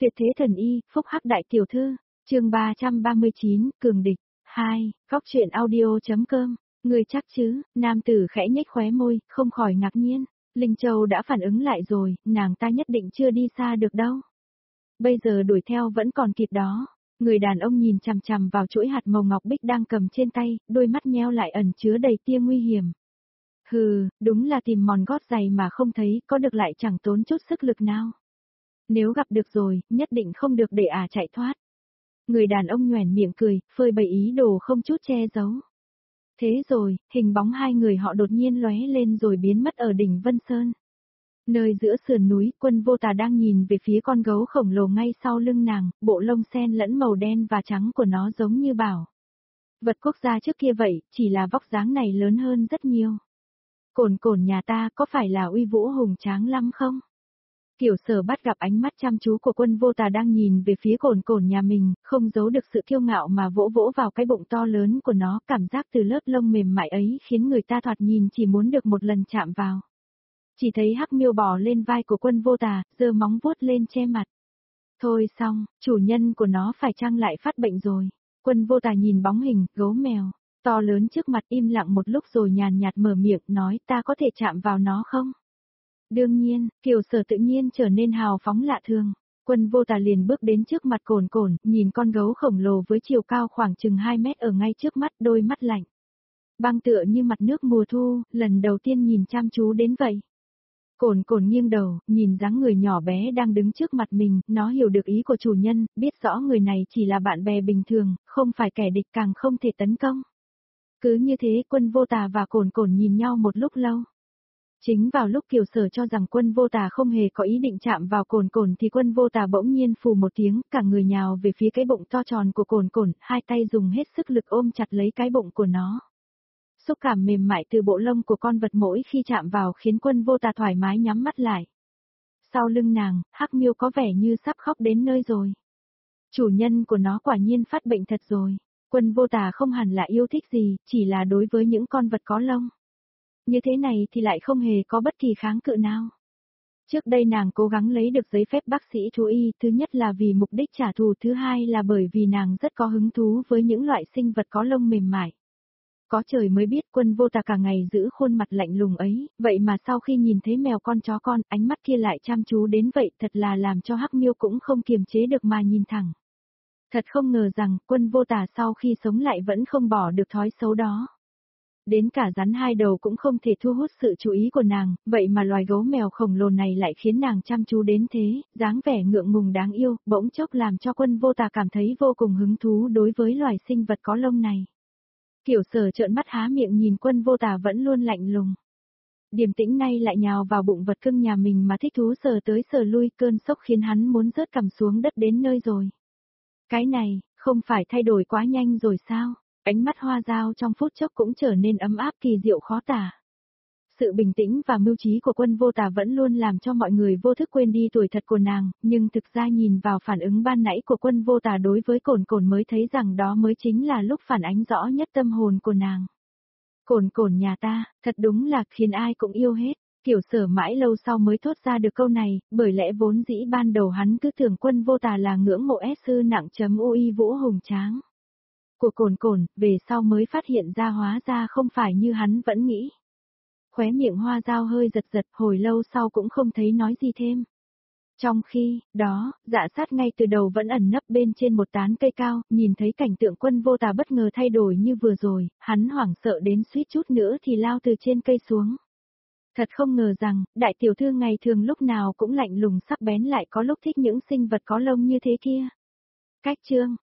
Tuyệt thế thần y, phúc hắc đại tiểu thư, chương 339, cường địch, 2, góc truyện audio.com, người chắc chứ, nam tử khẽ nhếch khóe môi, không khỏi ngạc nhiên, Linh Châu đã phản ứng lại rồi, nàng ta nhất định chưa đi xa được đâu. Bây giờ đuổi theo vẫn còn kịp đó. Người đàn ông nhìn chằm chằm vào chuỗi hạt màu ngọc bích đang cầm trên tay, đôi mắt nheo lại ẩn chứa đầy tia nguy hiểm. Hừ, đúng là tìm mòn gót giày mà không thấy, có được lại chẳng tốn chút sức lực nào. Nếu gặp được rồi, nhất định không được để chạy thoát. Người đàn ông nhoẻn miệng cười, phơi bày ý đồ không chút che giấu. Thế rồi, hình bóng hai người họ đột nhiên lóe lên rồi biến mất ở đỉnh Vân Sơn. Nơi giữa sườn núi, Quân Vô Tà đang nhìn về phía con gấu khổng lồ ngay sau lưng nàng, bộ lông xen lẫn màu đen và trắng của nó giống như bảo vật quốc gia trước kia vậy, chỉ là vóc dáng này lớn hơn rất nhiều. Cồn cồn nhà ta có phải là uy vũ hùng tráng lắm không? Kiểu Sở bắt gặp ánh mắt chăm chú của Quân Vô Tà đang nhìn về phía cồn cồn nhà mình, không giấu được sự kiêu ngạo mà vỗ vỗ vào cái bụng to lớn của nó, cảm giác từ lớp lông mềm mại ấy khiến người ta thoạt nhìn chỉ muốn được một lần chạm vào. Chỉ thấy Hắc Miêu bò lên vai của Quân Vô Tà, giơ móng vuốt lên che mặt. Thôi xong, chủ nhân của nó phải chăng lại phát bệnh rồi. Quân Vô Tà nhìn bóng hình, gấu mèo, to lớn trước mặt im lặng một lúc rồi nhàn nhạt mở miệng nói ta có thể chạm vào nó không? Đương nhiên, Kiều Sở tự nhiên trở nên hào phóng lạ thường. Quân Vô Tà liền bước đến trước mặt cồn cồn, nhìn con gấu khổng lồ với chiều cao khoảng chừng 2 mét ở ngay trước mắt, đôi mắt lạnh. Băng tựa như mặt nước mùa thu, lần đầu tiên nhìn chăm chú đến vậy. Cồn cồn nghiêng đầu, nhìn dáng người nhỏ bé đang đứng trước mặt mình, nó hiểu được ý của chủ nhân, biết rõ người này chỉ là bạn bè bình thường, không phải kẻ địch càng không thể tấn công. Cứ như thế Quân Vô Tà và cồn cồn nhìn nhau một lúc lâu. Chính vào lúc Kiều Sở cho rằng Quân Vô Tà không hề có ý định chạm vào cồn cồn thì Quân Vô Tà bỗng nhiên phù một tiếng, cả người nhào về phía cái bụng to tròn của cồn cồn, hai tay dùng hết sức lực ôm chặt lấy cái bụng của nó. Xúc cảm mềm mại từ bộ lông của con vật mỗi khi chạm vào khiến Quân Vô Tà thoải mái nhắm mắt lại. Sau lưng nàng, Hắc Miêu có vẻ như sắp khóc đến nơi rồi. Chủ nhân của nó quả nhiên phát bệnh thật rồi. Quân Vô Tà không hẳn là yêu thích gì, chỉ là đối với những con vật có lông. Như thế này thì lại không hề có bất kỳ kháng cự nào. Trước đây nàng cố gắng lấy được giấy phép bác sĩ thú y, thứ nhất là vì mục đích trả thù, thứ hai là bởi vì nàng rất có hứng thú với những loại sinh vật có lông mềm mại. Có trời mới biết Quân Vô Tà cả ngày giữ khuôn mặt lạnh lùng ấy, vậy mà sau khi nhìn thấy mèo con chó con, ánh mắt kia lại chăm chú đến vậy, thật là làm cho Hắc Miêu cũng không kiềm chế được mà nhìn thẳng. Thật không ngờ rằng, Quân Vô Tà sau khi sống lại vẫn không bỏ được thói xấu đó. Đến cả rắn hai đầu cũng không thể thu hút sự chú ý của nàng, vậy mà loài gấu mèo khổng lồ này lại khiến nàng chăm chú đến thế, dáng vẻ ngượng ngùng đáng yêu, bỗng chốc làm cho Quân Vô Tà cảm thấy vô cùng hứng thú đối với loài sinh vật có lông này. Kiểu Sở trợn mắt há miệng nhìn Quân Vô Tà vẫn luôn lạnh lùng. Điềm tĩnh nay lại nhào vào bụng vật cưng nhà mình mà thích thú sờ tới sờ lui, cơn sốc khiến hắn muốn rớt cằm xuống đất đến nơi rồi. Cái này, không phải thay đổi quá nhanh rồi sao? Ánh mắt Hoa Dao trong phút chốc cũng trở nên ấm áp kỳ diệu khó tả. Sự bình tĩnh và mưu trí của Quân Vô Tà vẫn luôn làm cho mọi người vô thức quên đi tuổi thật của nàng, nhưng thực ra nhìn vào phản ứng ban nãy của Quân Vô Tà đối với cồn cồn mới thấy rằng đó mới chính là lúc phản ánh rõ nhất tâm hồn của nàng. Cồn cồn nhà ta, thật đúng là khiến ai cũng yêu hết. Kiểu Sở mãi lâu sau mới thốt ra được câu này, bởi lẽ vốn dĩ ban đầu hắn cứ tưởng Quân Vô Tà là ngưỡng mộ sư nặng chấm ui vũ hùng tráng của cồn cồn, về sau mới phát hiện ra hóa ra không phải như hắn vẫn nghĩ. Khóe miệng Hoa Dao hơi giật giật, hồi lâu sau cũng không thấy nói gì thêm. Trong khi, đó, Dạ Sát ngay từ đầu vẫn ẩn nấp bên trên một tán cây cao, nhìn thấy cảnh tượng Quân Vô Tà bất ngờ thay đổi như vừa rồi, hắn hoảng sợ đến suýt chút nữa thì lao từ trên cây xuống. Thật không ngờ rằng, đại tiểu thư ngày thường lúc nào cũng lạnh lùng sắc bén lại có lúc thích những sinh vật có lông như thế kia. Cách chương